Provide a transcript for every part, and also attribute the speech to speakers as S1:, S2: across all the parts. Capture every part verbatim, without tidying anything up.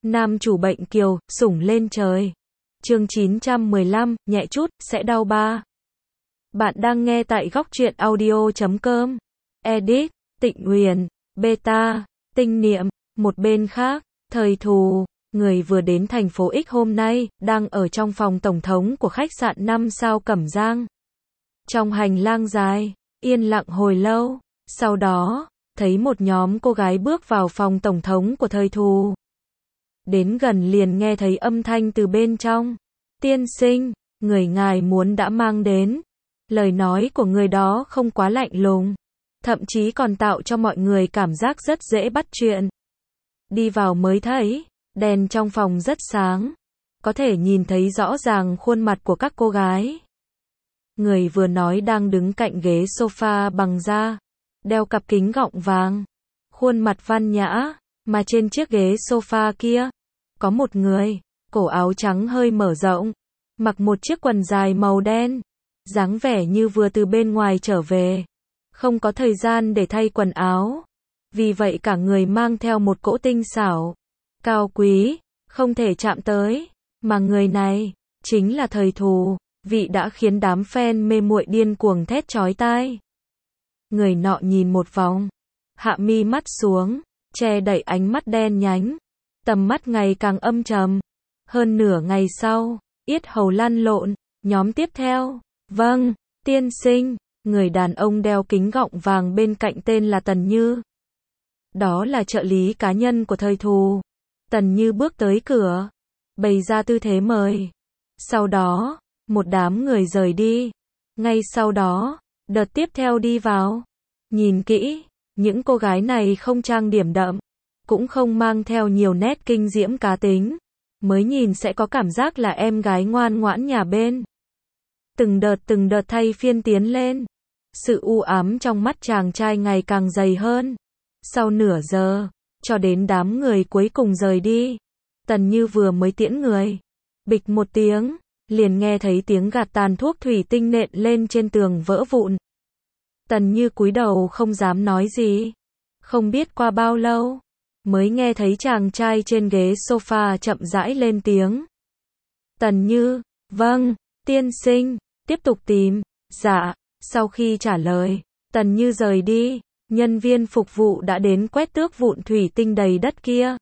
S1: Nam chủ bệnh kiều, sủng lên trời. Chương chín trăm mười lăm, nhẹ chút, sẽ đau ba. Bạn đang nghe tại góc truyện audio chấm com. Edit, Tịnh Huyền, Beta, Tinh Niệm. Một bên khác, Thời Thù, người vừa đến thành phố X hôm nay, đang ở trong phòng tổng thống của khách sạn năm sao Cẩm Giang. Trong hành lang dài, yên lặng hồi lâu, sau đó, thấy một nhóm cô gái bước vào phòng tổng thống của Thời Thù. Đến gần liền nghe thấy âm thanh từ bên trong. Tiên sinh, người ngài muốn đã mang đến. Lời nói của người đó không quá lạnh lùng, thậm chí còn tạo cho mọi người cảm giác rất dễ bắt chuyện. Đi vào mới thấy, đèn trong phòng rất sáng, có thể nhìn thấy rõ ràng khuôn mặt của các cô gái. Người vừa nói đang đứng cạnh ghế sofa bằng da, đeo cặp kính gọng vàng, khuôn mặt văn nhã, mà trên chiếc ghế sofa kia, có một người, cổ áo trắng hơi mở rộng, mặc một chiếc quần dài màu đen, dáng vẻ như vừa từ bên ngoài trở về, không có thời gian để thay quần áo, vì vậy cả người mang theo một cỗ tinh xảo, cao quý, không thể chạm tới, mà người này, chính là Thời Thù, vị đã khiến đám fan mê muội điên cuồng thét chói tai. Người nọ nhìn một vòng, hạ mi mắt xuống, che đậy ánh mắt đen nhánh, tầm mắt ngày càng âm trầm. Hơn nửa ngày sau, yết hầu lăn lộn, nhóm tiếp theo. Vâng, tiên sinh, người đàn ông đeo kính gọng vàng bên cạnh tên là Tần Như. Đó là trợ lý cá nhân của Thời Thù. Tần Như bước tới cửa, bày ra tư thế mời. Sau đó, một đám người rời đi. Ngay sau đó, đợt tiếp theo đi vào. Nhìn kỹ, những cô gái này không trang điểm đậm, cũng không mang theo nhiều nét kinh diễm cá tính. Mới nhìn sẽ có cảm giác là em gái ngoan ngoãn nhà bên. Từng đợt từng đợt thay phiên tiến lên. Sự u ám trong mắt chàng trai ngày càng dày hơn. Sau nửa giờ, cho đến đám người cuối cùng rời đi. Tần Như vừa mới tiễn người. Bịch một tiếng, liền nghe thấy tiếng gạt tàn thuốc thủy tinh nện lên trên tường vỡ vụn. Tần Như cúi đầu không dám nói gì. Không biết qua bao lâu, mới nghe thấy chàng trai trên ghế sofa chậm rãi lên tiếng. Tần Như, vâng, tiên sinh, tiếp tục tìm. Dạ, sau khi trả lời, Tần Như rời đi, nhân viên phục vụ đã đến quét tước vụn thủy tinh đầy đất kia.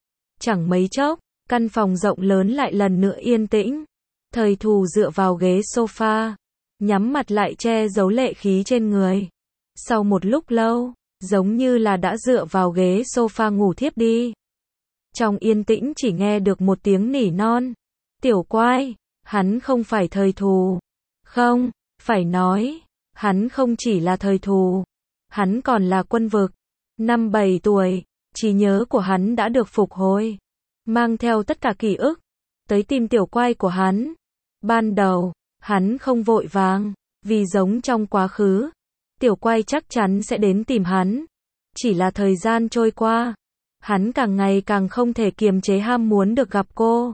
S1: Chẳng mấy chốc, căn phòng rộng lớn lại lần nữa yên tĩnh. Thời Thù dựa vào ghế sofa, nhắm mặt lại che giấu lệ khí trên người. Sau một lúc lâu, giống như là đã dựa vào ghế sofa ngủ thiếp đi. Trong yên tĩnh chỉ nghe được một tiếng nỉ non. Tiểu Quai, hắn không phải Thời Thù. Không, phải nói, hắn không chỉ là Thời Thù. Hắn còn là Quân Vực. Năm bảy tuổi, trí nhớ của hắn đã được phục hồi. Mang theo tất cả ký ức, tới tìm Tiểu Quai của hắn. Ban đầu, hắn không vội vàng, vì giống trong quá khứ. Tiểu Quai chắc chắn sẽ đến tìm hắn. Chỉ là thời gian trôi qua, hắn càng ngày càng không thể kiềm chế ham muốn được gặp cô.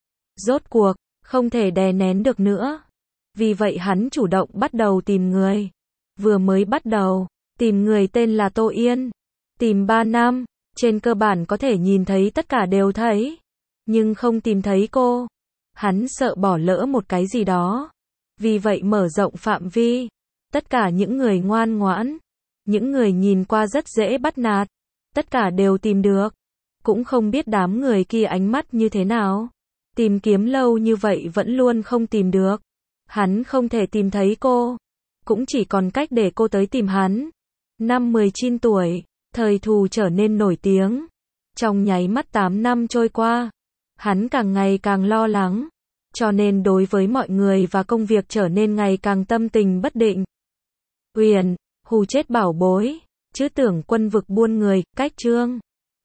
S1: Rốt cuộc, không thể đè nén được nữa. Vì vậy hắn chủ động bắt đầu tìm người. Vừa mới bắt đầu, tìm người tên là Tô Yên. Tìm ba năm, trên cơ bản có thể nhìn thấy tất cả đều thấy. Nhưng không tìm thấy cô. Hắn sợ bỏ lỡ một cái gì đó. Vì vậy mở rộng phạm vi. Tất cả những người ngoan ngoãn, những người nhìn qua rất dễ bắt nạt, tất cả đều tìm được. Cũng không biết đám người kia ánh mắt như thế nào. Tìm kiếm lâu như vậy vẫn luôn không tìm được. Hắn không thể tìm thấy cô. Cũng chỉ còn cách để cô tới tìm hắn. Năm mười chín tuổi, Thời Thù trở nên nổi tiếng. Trong nháy mắt tám năm trôi qua, hắn càng ngày càng lo lắng. Cho nên đối với mọi người và công việc trở nên ngày càng tâm tình bất định. Huyền, hù chết bảo bối, chứ tưởng Quân Vực buôn người, cách chương.